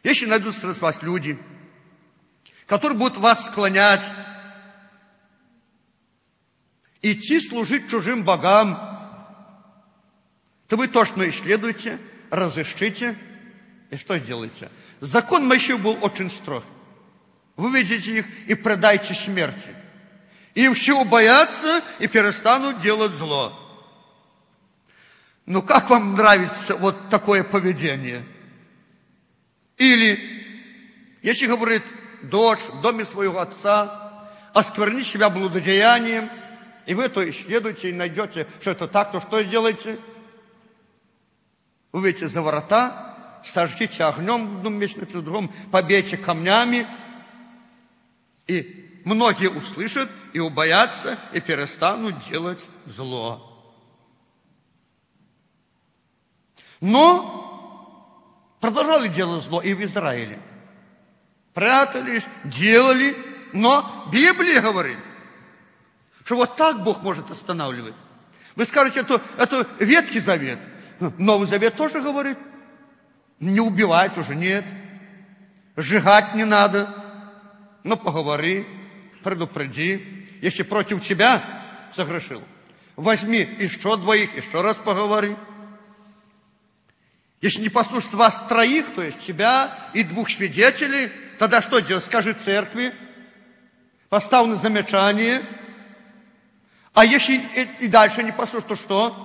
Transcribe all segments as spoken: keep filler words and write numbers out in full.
Если найдутся среди вас люди, которые будут вас склонять, идти служить чужим богам, то вы точно исследуйте, разыщите, и что сделаете? Закон Моисеев был очень строг. Выведите их и предайте смерти. Им все убоятся и перестанут делать зло. Ну, как вам нравится вот такое поведение? Или, если говорит дочь в доме своего отца, оскверни себя блудодеянием, и вы то исследуете и найдете, что это так, то что сделаете? Вы выйдете за ворота, сожгите огнем в одном месте, в другом, побейте камнями, и многие услышат, и убоятся, и перестанут делать зло. Но продолжали делать зло и в Израиле. Прятались, делали, но Библия говорит, что вот так Бог может останавливать. Вы скажете, это, это Ветхий Завет. Новый Завет тоже говорит, не убивать уже нет, сжигать не надо, но поговори, предупреди. Если против тебя согрешил, возьми еще двоих, еще раз поговори. Если не послушать вас троих, то есть тебя и двух свидетелей, тогда что делать? Скажи церкви, поставь на замечание. А если и дальше не послушать, то что?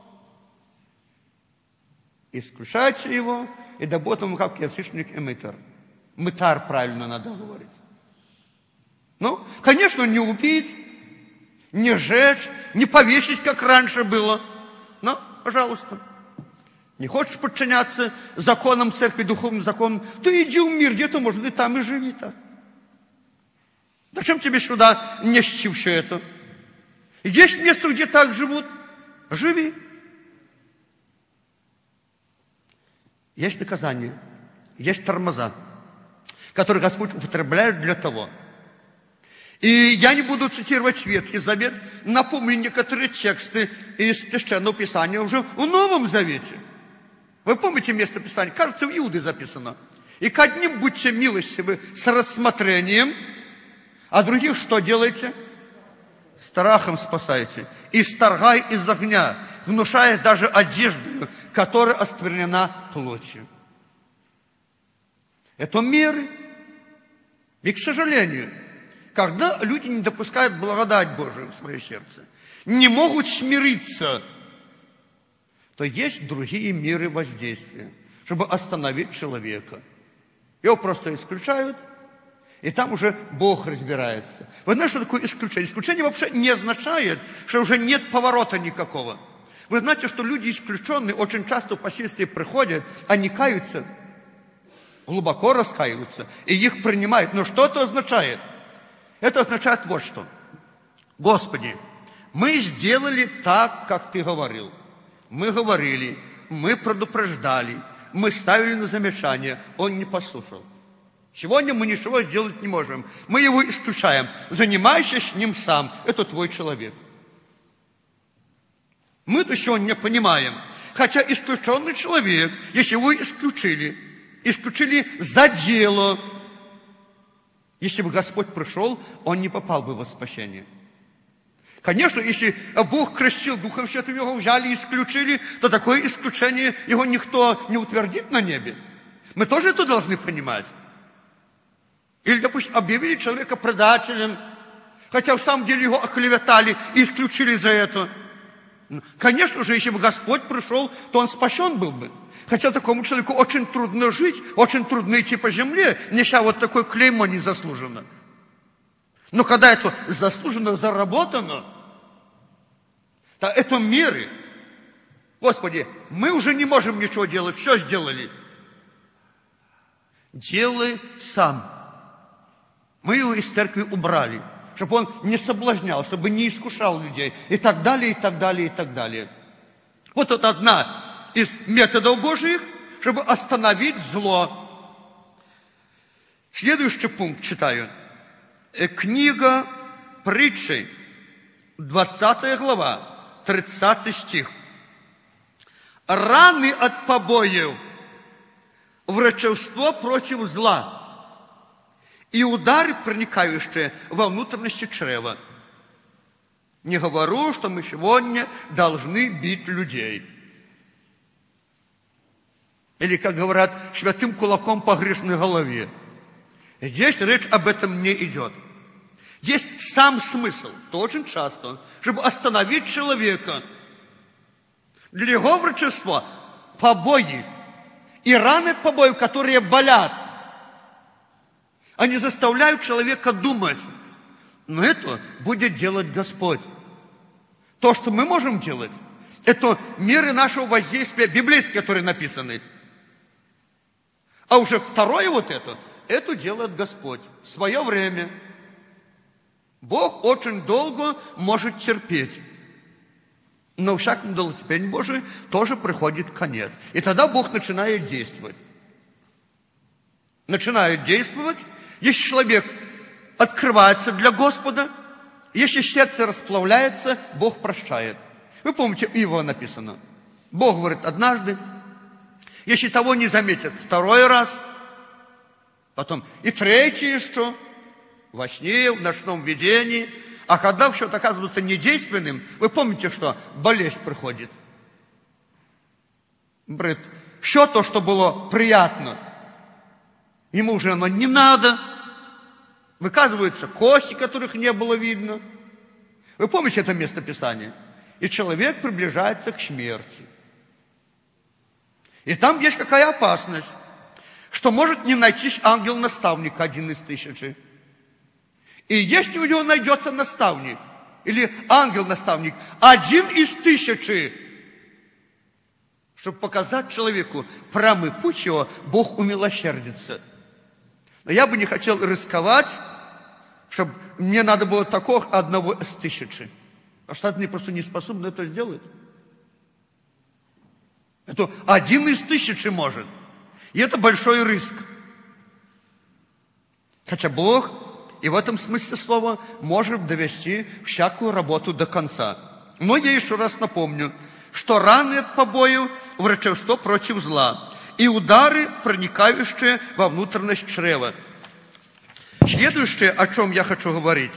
Исключайте его, и да будет ему как язычник и мытар. Мытар правильно надо говорить. Ну, конечно, не убить, не сжечь, не повесить, как раньше было. Но, пожалуйста. Не хочешь подчиняться законам церкви, духовным законам, то иди в мир, где-то, может быть, там и живи так. Зачем тебе сюда нести все это? Есть место, где так живут, живи. Есть наказание, есть тормоза, которые Господь употребляет для того. И я не буду цитировать Ветхий Завет, напомню некоторые тексты из Священного Писания уже в Новом Завете. Вы помните место Писания? Кажется, в Иуде записано. И к одним будьте милостивы с рассмотрением, а других что делаете? Страхом спасаете. Исторгай из огня, внушаясь даже одеждою, которая осквернена плотью. Это меры. И, к сожалению, когда люди не допускают благодать Божию в свое сердце, не могут смириться, то есть другие меры воздействия, чтобы остановить человека. Его просто исключают, и там уже Бог разбирается. Вы знаете, что такое исключение? Исключение вообще не означает, что уже нет поворота никакого. Вы знаете, что люди исключенные очень часто впоследствии приходят, они каются, глубоко раскаиваются, и их принимают. Но что это означает? Это означает вот что. Господи, мы сделали так, как Ты говорил. Мы говорили, мы предупреждали, мы ставили на замечание, Он не послушал. Сегодня мы ничего сделать не можем. Мы его исключаем. Занимайся с ним сам. Это твой человек. Мы до сего не понимаем. Хотя исключенный человек, если его исключили, исключили за дело, если бы Господь пришел, он не попал бы во спасение. Конечно, если Бог крестил Духом Святым, его взяли и исключили, то такое исключение его никто не утвердит на небе. Мы тоже это должны понимать. Или, допустим, объявили человека предателем, хотя в самом деле его оклеветали и исключили за это. Конечно же, если бы Господь пришел, то он спасен был бы. Хотя такому человеку очень трудно жить, очень трудно идти по земле, неся вот такое клеймо незаслуженно. Но когда это заслуженно заработано, то это меры. Господи, мы уже не можем ничего делать, все сделали. Делай сам. Мы его из церкви убрали, чтобы он не соблазнял, чтобы не искушал людей, и так далее, и так далее, и так далее. Вот это одна из методов Божьих, чтобы остановить зло. Следующий пункт читаю. Книга Притчи, двадцатая глава, тридцатый стих. Раны от побоев врачевство против зла и удары, проникающие во внутренности чрева. Не говорю, что мы сегодня должны бить людей. Или, как говорят, святым кулаком по грешной голове. Здесь речь об этом не идет. Здесь сам смысл, то очень часто, чтобы остановить человека. Для его врачества побои и раны от побоев, которые болят, они заставляют человека думать, но это будет делать Господь. То, что мы можем делать, это меры нашего воздействия библейские, которые написаны. А уже второе вот это, это делает Господь в свое время. Бог очень долго может терпеть. Но всякому долготерпению Божию тоже приходит конец. И тогда Бог начинает действовать. Начинает действовать, если человек открывается для Господа, если сердце расплавляется, Бог прощает. Вы помните, Иова написано. Бог говорит однажды, если того не заметят второй раз, потом и третий еще, во сне, в ночном видении. А когда все это оказывается недейственным, вы помните, что болезнь приходит. Говорит, все то, что было приятно, ему уже оно не надо. Выказываются кости, которых не было видно. Вы помните это местописание? И человек приближается к смерти. И там есть какая опасность, что может не найтись ангел-наставник один из тысячи. И если у него найдется наставник, или ангел-наставник, один из тысячи, чтобы показать человеку прямый путь его, Бог умилосердится. Но я бы не хотел рисковать, чтобы мне надо было такого одного из тысячи. Потому что они просто не способны это сделать. Это один из тысячи может. И это большой риск. Хотя Бог и в этом смысле слова может довести всякую работу до конца. Но я еще раз напомню, что раны от побоев – врачевство против зла, и удары, проникающие во внутренность чрева. Следующее, о чем я хочу говорить.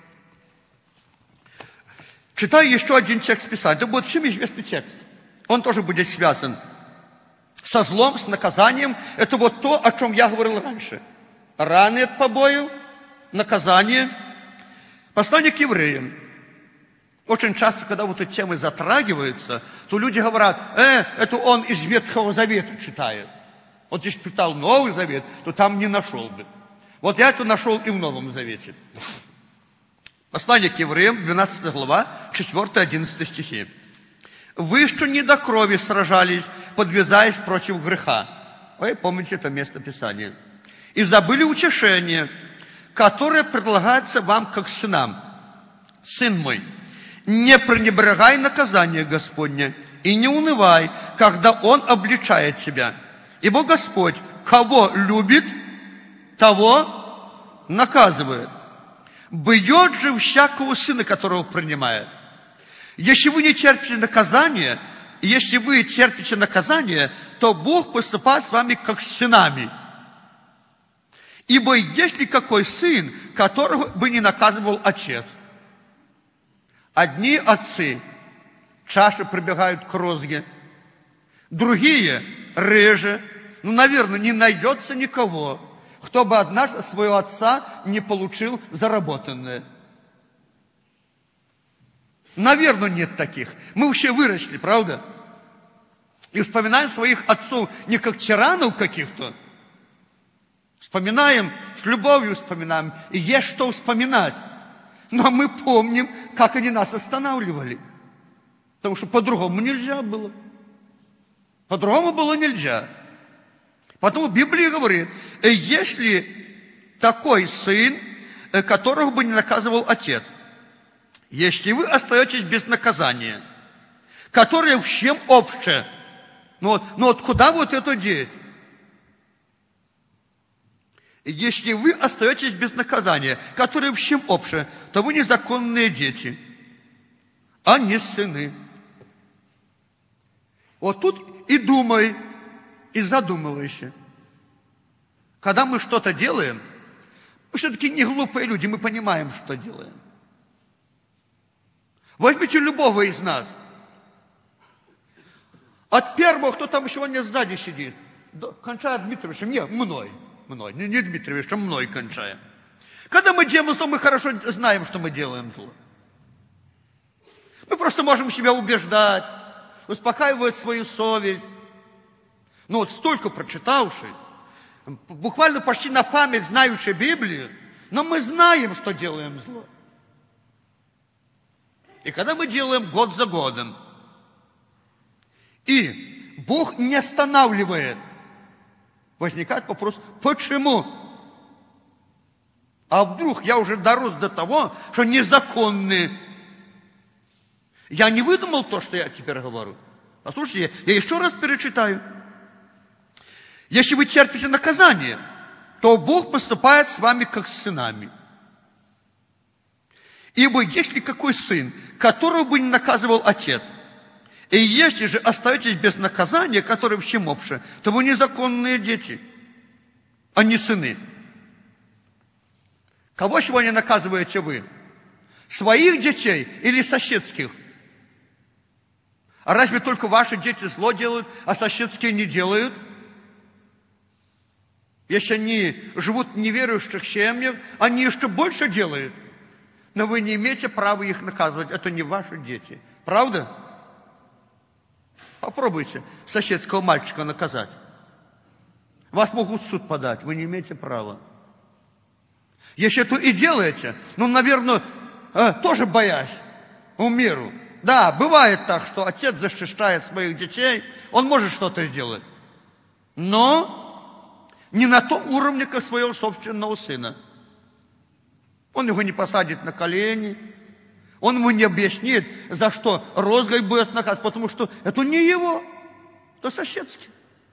Читаю еще один текст Писания. Это будет всем известный текст. Он тоже будет связан со злом, с наказанием. Это вот то, о чем я говорил раньше. Раны от побоев, наказание. Послание к евреям. Очень часто, когда вот эти темы затрагиваются, то люди говорят, э, это он из Ветхого Завета читает. Вот если читал Новый Завет, то там не нашел бы. Вот я это нашел и в Новом Завете. Послание к евреям, двенадцатая глава, четыре-одиннадцать стихи. Вы еще не до крови сражались, подвязаясь против греха. Вы помните это место Писания. И забыли утешение, которое предлагается вам как сынам. Сын мой, не пренебрегай наказание Господне и не унывай, когда Он обличает тебя. Ибо Господь, кого любит, того наказывает. Бьет же всякого сына, которого принимает. Если вы не терпите наказание, если вы терпите наказание, то Бог поступает с вами как с сынами. Ибо есть ли какой сын, которого бы не наказывал отец? Одни отцы чаще прибегают к розге, другие реже. Ну, наверное, не найдется никого, кто бы однажды своего отца не получил заработанное. Наверное, нет таких. Мы вообще выросли, правда? И вспоминаем своих отцов не как тиранов каких-то. Вспоминаем, с любовью вспоминаем. И есть что вспоминать. Но мы помним, как они нас останавливали. Потому что по-другому нельзя было. По-другому было нельзя. Потому Библия говорит, если такой сын, которого бы не наказывал отец, если вы остаетесь без наказания, которое всем общее, ну вот, ну вот куда вот это деть? Если вы остаетесь без наказания, которое всем общее, то вы незаконные дети, а не сыны. Вот тут и думай, и задумывайся. Когда мы что-то делаем, мы все-таки не глупые люди, мы понимаем, что делаем. Возьмите любого из нас. От первого, кто там сегодня сзади сидит, до, кончая Дмитриевичем, не, мной, мной, не, не Дмитриевичем, мной кончая. Когда мы делаем зло, мы хорошо знаем, что мы делаем зло. Мы просто можем себя убеждать, успокаивать свою совесть. Ну вот столько прочитавший, буквально почти на память знающий Библию, но мы знаем, что делаем зло. И когда мы делаем год за годом, и Бог не останавливает, возникает вопрос, почему? А вдруг я уже дорос до того, что незаконны? Я не выдумал то, что я теперь говорю. Послушайте, я еще раз перечитаю. Если вы терпите наказание, то Бог поступает с вами как с сынами. Ибо если какой сын, которого бы не наказывал отец, и если же остаетесь без наказания, которое всемогше, то вы незаконные дети, а не сыны. Кого сегодня наказываете вы? Своих детей или соседских? А разве только ваши дети зло делают, а соседские не делают? Если они живут в неверующих семьях, они еще больше делают. Но вы не имеете права их наказывать. Это не ваши дети. Правда? Попробуйте соседского мальчика наказать. Вас могут в суд подать. Вы не имеете права. Если это и делаете, ну, наверное, тоже боясь умеру. Да, бывает так, что отец защищает своих детей. Он может что-то сделать. Но не на том уровне, как своего собственного сына. Он его не посадит на колени. Он ему не объяснит, за что розгой будет наказ, потому что это не его, это соседский.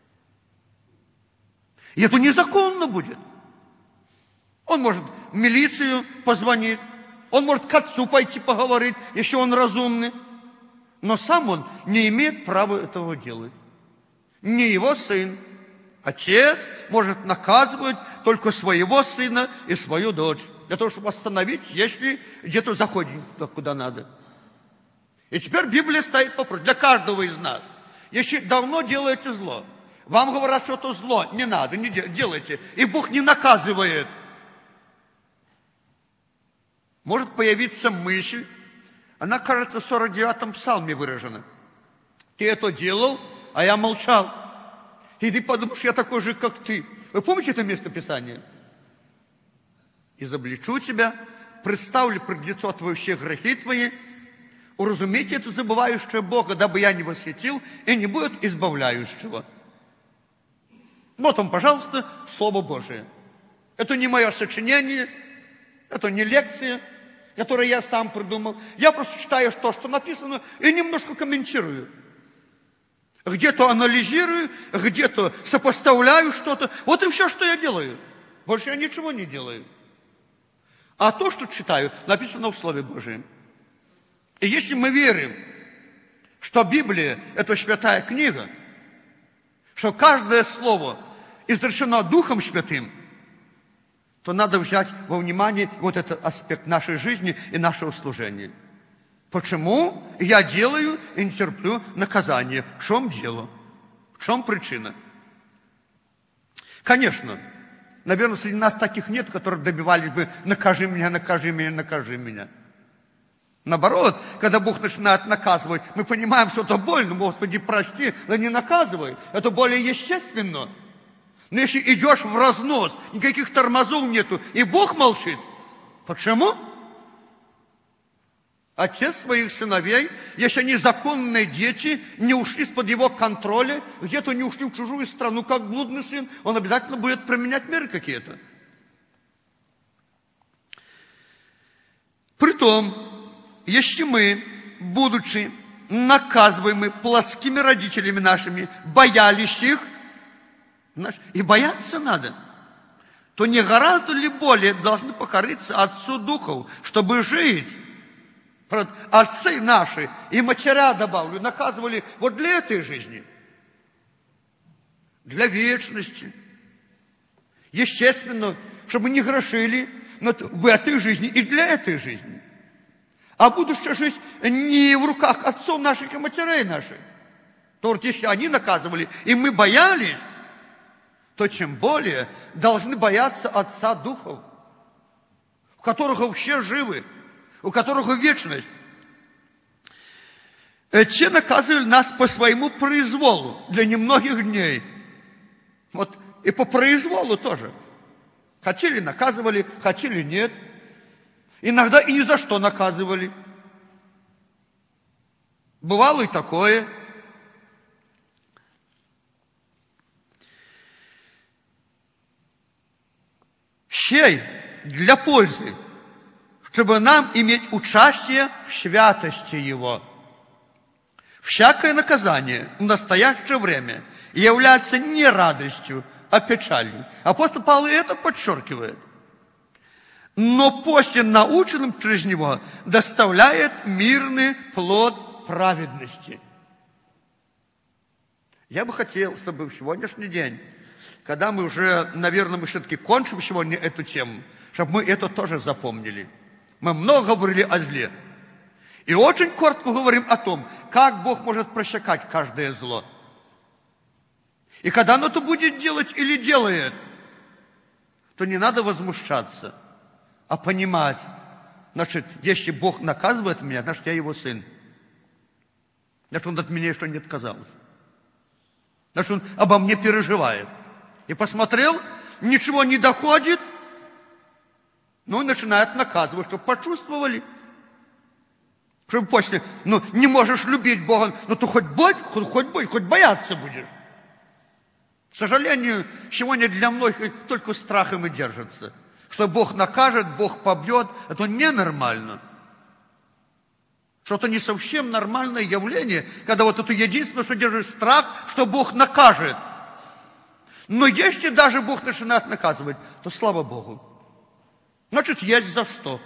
И это незаконно будет. Он может в милицию позвонить, он может к отцу пойти поговорить, если он разумный. Но сам он не имеет права этого делать. Не его сын. Отец может наказывать только своего сына и свою дочь. Для того, чтобы остановить, если где-то заходит куда надо. И теперь Библия стоит вопрос для каждого из нас. Если давно делаете зло, вам говорят, что это зло, не надо, не делайте. И Бог не наказывает. Может появиться мысль, она, кажется, в сорок девятом псалме выражена. Ты это делал, а я молчал. И ты подумаешь, я такой же, как ты. Вы помните это место Писания? Изобличу тебя, представлю пред лицо твое все грехи твои, уразумейте это забывающее Бога, дабы я не восхитил, и не будет избавляющего. Вот он, пожалуйста, Слово Божие. Это не мое сочинение, это не лекция, которую я сам придумал. Я просто читаю то, что написано, и немножко комментирую. Где-то анализирую, где-то сопоставляю что-то. Вот и все, что я делаю. Больше я ничего не делаю. А то, что читаю, написано в Слове Божьем. И если мы верим, что Библия – это святая книга, что каждое слово изречено Духом Святым, то надо взять во внимание вот этот аспект нашей жизни и нашего служения. Почему я делаю и не терплю наказание? В чем дело? В чем причина? Конечно, наверное, среди нас таких нет, которые добивались бы «накажи меня, накажи меня, накажи меня». Наоборот, когда Бог начинает наказывать, мы понимаем, что это больно. Господи, прости, но не наказывай. Это более естественно. Но если идешь в разнос, никаких тормозов нету, и Бог молчит. Почему? Отец своих сыновей, если они законные дети, не ушли из-под его контроля, где-то не ушли в чужую страну, как блудный сын, он обязательно будет применять меры какие-то. Притом, если мы, будучи наказываемы плотскими родителями нашими, боялись их, и бояться надо, то не гораздо ли более должны покориться Отцу Духов, чтобы жить? Отцы наши и матеря, добавлю, наказывали вот для этой жизни, для вечности. Естественно, чтобы не грешили в этой жизни и для этой жизни. А будущая жизнь не в руках отцов наших и матерей наших. То вот если они наказывали, и мы боялись, то чем более должны бояться Отца Духов, у которого все живы, у которого вечность. Те наказывали нас по своему произволу для немногих дней. Вот и по произволу тоже. Хотели, наказывали, хотели, нет. Иногда и ни за что наказывали. Бывало и такое. Сей для пользы, чтобы нам иметь участие в святости Его. Всякое наказание в настоящее время является не радостью, а печалью. Апостол Павел это подчеркивает. Но после наученным через него доставляет мирный плод праведности. Я бы хотел, чтобы в сегодняшний день, когда мы уже, наверное, мы все-таки кончим сегодня эту тему, чтобы мы это тоже запомнили. Мы много говорили о зле. И очень коротко говорим о том, как Бог может пресекать каждое зло. И когда оно это будет делать или делает, то не надо возмущаться, а понимать, значит, если Бог наказывает меня, значит, я его сын. Значит, он от меня еще не отказался. Значит, он обо мне переживает. И посмотрел, ничего не доходит, ну, и начинает наказывать, чтобы почувствовали. Чтобы после, ну, не можешь любить Бога, ну, то хоть будь, хоть, хоть, будь, хоть бояться будешь. К сожалению, сегодня для многих только страхом и держится. Что Бог накажет, Бог побьет, это ненормально. Что-то не совсем нормальное явление, когда вот это единственное, что держит страх, что Бог накажет. Но если даже Бог начинает наказывать, то слава Богу. Значит, есть за что.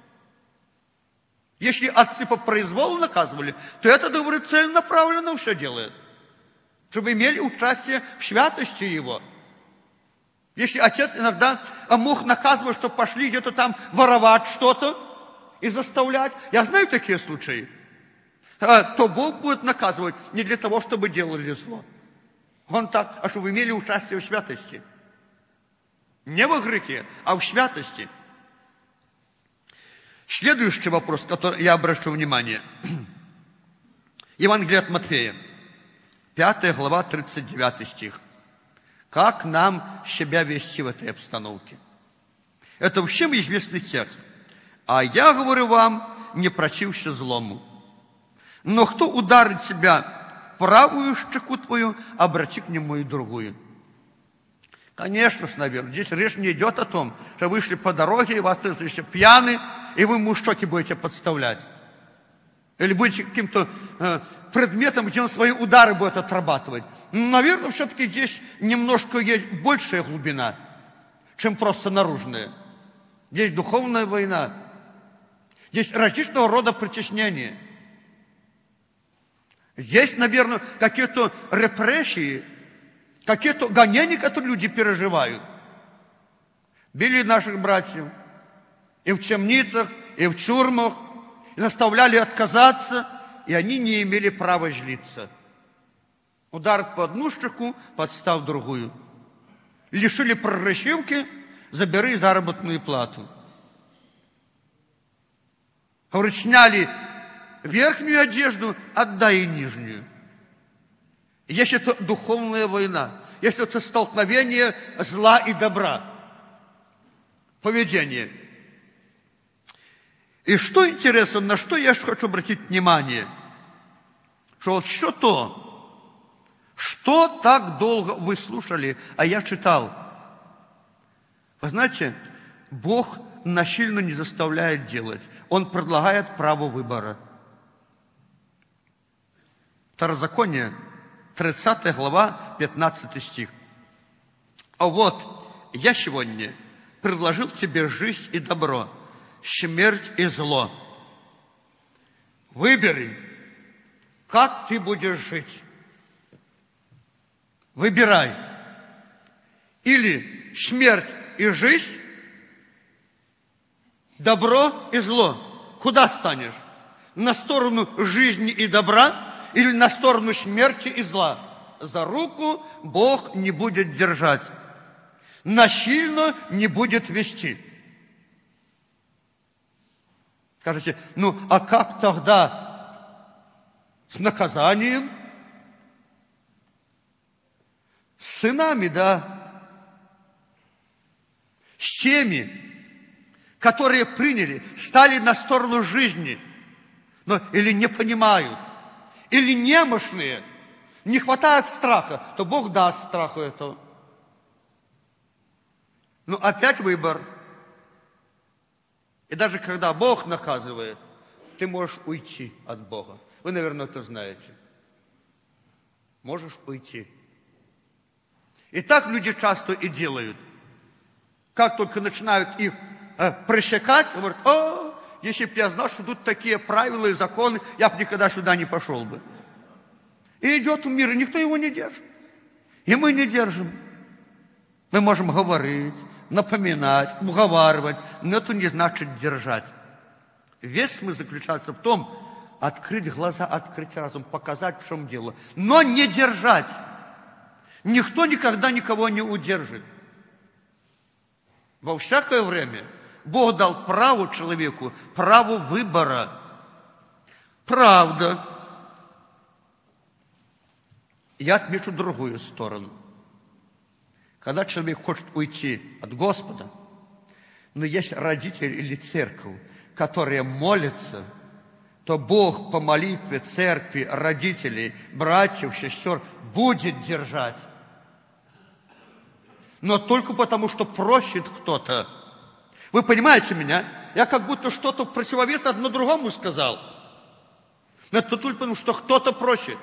Если отцы по произволу наказывали, то это, говорит, целенаправленно все делает. Чтобы имели участие в святости его. Если отец иногда мог наказывать, что пошли где-то там воровать что-то и заставлять, я знаю такие случаи, то Бог будет наказывать не для того, чтобы делали зло. Он так, а чтобы имели участие в святости. Не во грехе, а в святости. Следующий вопрос, который я обращу внимание. Евангелие от Матфея, пятая глава, тридцать девятый стих. Как нам себя вести в этой обстановке? Это всем известный текст. А я говорю вам, не прочивши злому. Но кто ударит себя в правую щеку твою, обрати к нему и другую. Конечно же, наверное, здесь речь не идет о том, что вы шли по дороге, и вас еще пьяны, и вы ему щеки будете подставлять. Или будете каким-то э, предметом, где он свои удары будет отрабатывать. Наверное, все-таки здесь немножко есть большая глубина, чем просто наружная. Здесь духовная война. Здесь различного рода притеснения. Здесь, наверное, какие-то репрессии, какие-то гонения, которые люди переживают. Били наших братьев и в темницах, и в тюрьмах, и заставляли отказаться, и они не имели права жлиться. Удар по одну щеку, подстав другую. Лишили проращивки, забери заработную плату. Говорит, сняли верхнюю одежду, отдай и нижнюю. Если это духовная война, если это столкновение зла и добра, поведение. И что интересно, на что я хочу обратить внимание, что вот что то, что так долго вы слушали, а я читал. Вы знаете, Бог насильно не заставляет делать. Он предлагает право выбора. Второзаконие, тридцатая глава, пятнадцатый стих. А вот я сегодня предложил тебе жизнь и добро, смерть и зло. Выбери, как ты будешь жить. Выбирай. Или смерть и жизнь, добро и зло. Куда станешь? На сторону жизни и добра или на сторону смерти и зла? За руку Бог не будет держать, насильно не будет вести. Скажете, ну а как тогда с наказанием? С сынами, да. С теми, которые приняли, стали на сторону жизни, но или не понимают, или немощные, не хватает страха, то Бог даст страху этого. Но опять выбор. И даже когда Бог наказывает, ты можешь уйти от Бога. Вы, наверное, это знаете. Можешь уйти. И так люди часто и делают. Как только начинают их э, пресекать, говорят, о, если бы я знал, что тут такие правила и законы, я бы никогда сюда не пошел бы. И идет в мир, и никто его не держит. И мы не держим. Мы можем говорить, напоминать, уговаривать, но это не значит держать. Весь смысл заключается в том, открыть глаза, открыть разум, показать, в чем дело. Но не держать. Никто никогда никого не удержит. Во всякое время Бог дал право человеку, право выбора. Правда. Я отмечу другую сторону. Когда человек хочет уйти от Господа, но есть родители или церковь, которые молятся, то Бог по молитве церкви, родителей, братьев, сестер будет держать. Но только потому, что просит кто-то. Вы понимаете меня? Я как будто что-то противовес одно другому сказал. Но это только потому, что кто-то просит.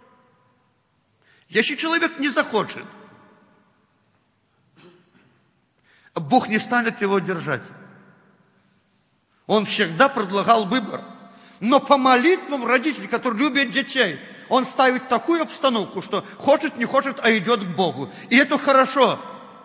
Если человек не захочет, Бог не станет его держать. Он всегда предлагал выбор. Но по молитвам родителей, которые любят детей, он ставит такую обстановку, что хочет, не хочет, а идет к Богу. И это хорошо.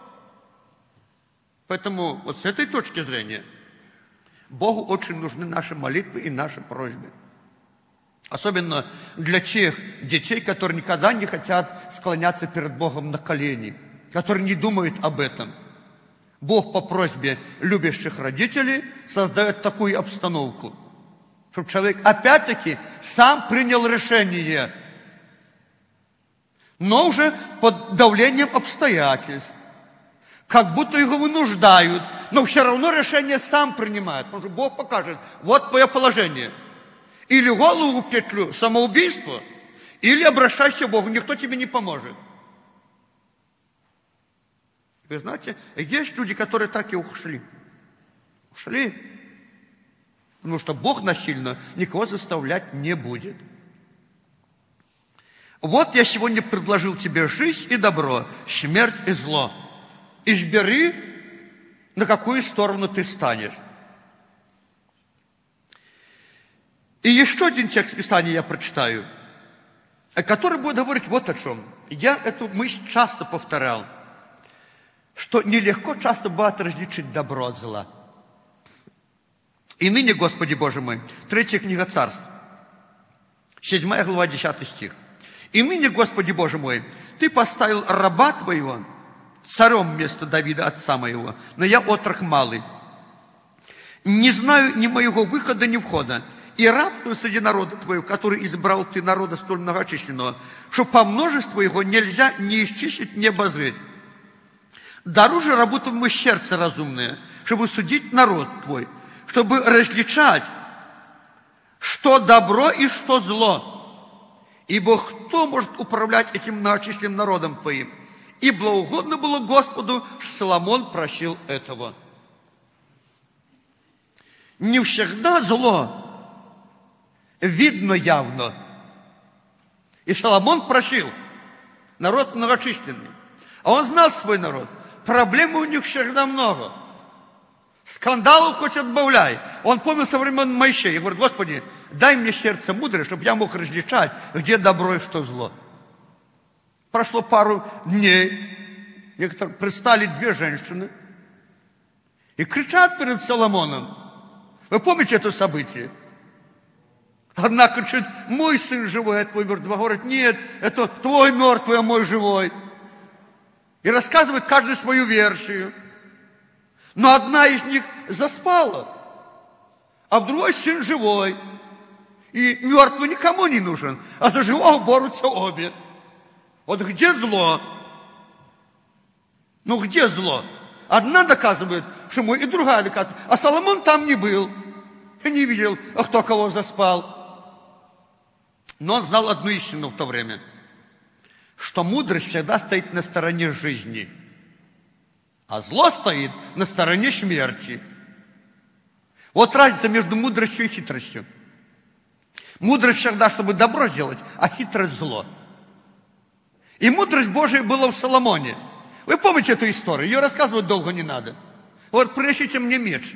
Поэтому вот с этой точки зрения Богу очень нужны наши молитвы и наши просьбы. Особенно для тех детей, которые никогда не хотят склоняться перед Богом на колени, которые не думают об этом. Бог по просьбе любящих родителей создает такую обстановку, чтобы человек опять-таки сам принял решение, но уже под давлением обстоятельств, как будто его вынуждают, но все равно решение сам принимает, потому что Бог покажет, вот твое положение. Или голову в петлю, самоубийство, или обращайся к Богу, никто тебе не поможет. Вы знаете, есть люди, которые так и ушли. Ушли. Потому что Бог насильно никого заставлять не будет. Вот я сегодня предложил тебе жизнь и добро, смерть и зло. Избери, на какую сторону ты станешь. И еще один текст Писания я прочитаю, который будет говорить вот о чем. Я эту мысль часто повторял, что нелегко часто бывает различить добро от зла. И ныне, Господи Боже мой, третья книга Царств, седьмая глава, десятый стих. И ныне, Господи Боже мой, Ты поставил раба Твоего царем вместо Давида, отца моего, но я отрок малый. Не знаю ни моего выхода, ни входа. И раб твой среди народа твоего, который избрал ты народа столь многочисленного, что по множеству его нельзя ни исчислить, ни обозреть. Дороже рабу твоему сердце разумное, чтобы судить народ твой, чтобы различать, что добро и что зло. Ибо кто может управлять этим многочисленным народом твоим? И благоугодно было Господу, что Соломон просил этого. Не всегда зло видно явно. И Соломон просил, народ многочисленный. А он знал свой народ. Проблем у них всегда много. Скандалов хоть отбавляй. Он помнил со времен Моисея и говорит, Господи, дай мне сердце мудрое, чтобы я мог различать, где добро и что зло. Прошло пару дней, некоторые предстали две женщины и кричат перед Соломоном. Вы помните это событие? Одна кричит: мой сын живой, а твой мертвый. Другая говорит: нет, это твой мертвый, а мой живой. И рассказывает каждый свою версию. Но одна из них заспала, а в другой сын живой. И мертвый никому не нужен, а за живого борются обе. Вот где зло? Ну где зло? Одна доказывает, что мой, и другая доказывает. А Соломон там не был, и не видел, кто кого заспал. Но он знал одну истину в то время, что мудрость всегда стоит на стороне жизни, а зло стоит на стороне смерти. Вот разница между мудростью и хитростью. Мудрость всегда, чтобы добро сделать, а хитрость зло. И мудрость Божия была в Соломоне. Вы помните эту историю? Ее рассказывать долго не надо. Вот принесите мне меч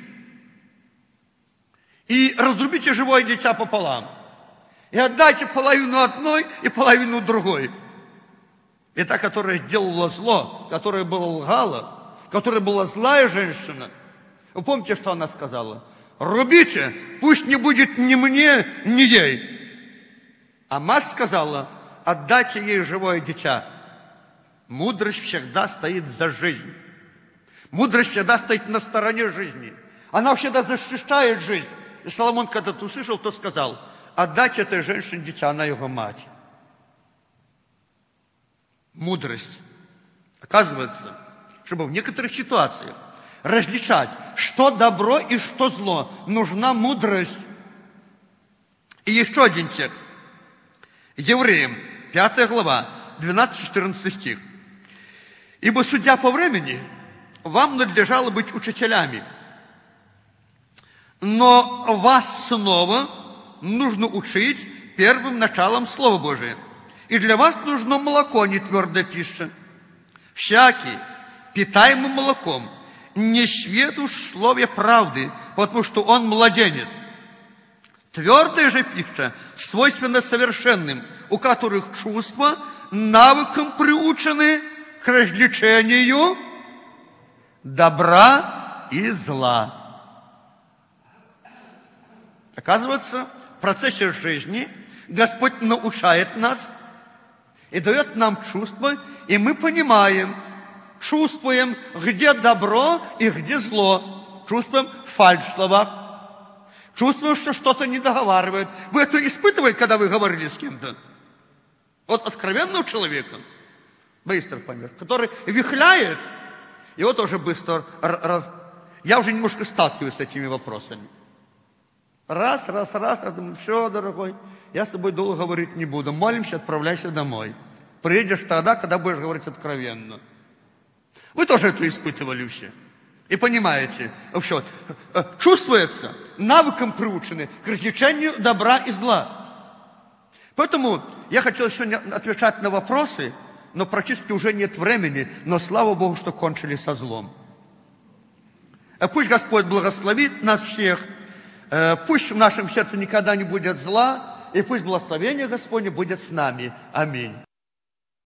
и разрубите живое дитя пополам. И отдайте половину одной и половину другой. И та, которая сделала зло, которая была лгала, которая была злая женщина, вы помните, что она сказала? Рубите, пусть не будет ни мне, ни ей. А мать сказала: отдайте ей живое дитя. Мудрость всегда стоит за жизнь. Мудрость всегда стоит на стороне жизни. Она всегда защищает жизнь. И Соломон, когда это услышал, то сказал: отдать этой женщине дитя, она его мать. Мудрость. Оказывается, чтобы в некоторых ситуациях различать, что добро и что зло, нужна мудрость. И еще один текст. Евреям, пятая глава, двенадцатый-четырнадцатый стих. «Ибо, судя по времени, вам надлежало быть учителями, но вас снова нужно учить первым началом Слова Божия. И для вас нужно молоко, не твердая пища. Всякий, питаемый молоком, не свет уж в слове правды, потому что он младенец. Твердая же пища свойственна совершенным, у которых чувства навыком приучены к различению добра и зла». Оказывается, в процессе жизни Господь научает нас и дает нам чувства, и мы понимаем, чувствуем, где добро и где зло. Чувствуем фальшь в словах. Чувствуем, что что-то не договаривает. Вы это испытывали, когда вы говорили с кем-то? Вот откровенного человека, быстро поймешь, который вихляет, его тоже быстро раз... Я уже немножко сталкиваюсь с этими вопросами. Раз, раз, раз, раз, думаю: все, дорогой, я с тобой долго говорить не буду. Молимся, отправляйся домой. Приедешь тогда, когда будешь говорить откровенно. Вы тоже это испытывали все. И понимаете, вообще, чувствуется, навыком приучены к различению добра и зла. Поэтому я хотел сегодня отвечать на вопросы, но практически уже нет времени, но слава Богу, что кончили со злом. Пусть Господь благословит нас всех. Пусть в нашем сердце никогда не будет зла, и пусть благословение Господне будет с нами. Аминь.